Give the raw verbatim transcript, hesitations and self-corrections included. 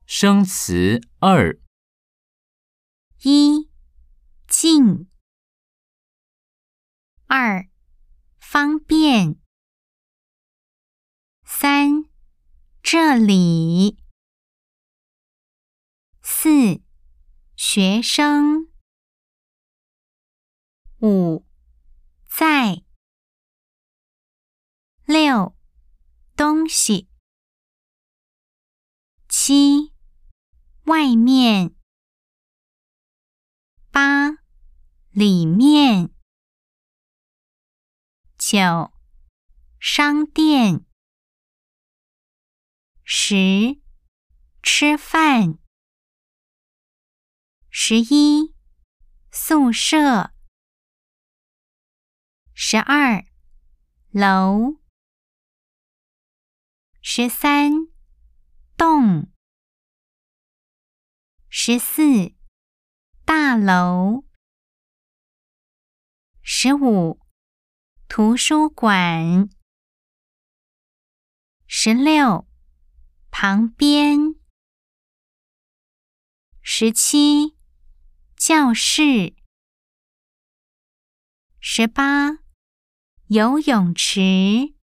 生词二。 一、近。二、方便。三、这里。四、学生。五、在。六、东西。七、外面。八、里面。九、商店。十、吃饭。十一、宿舍。十二、楼。十三、栋。十四、大楼。十五、图书馆。十六、旁边。十七、教室。十八、游泳池。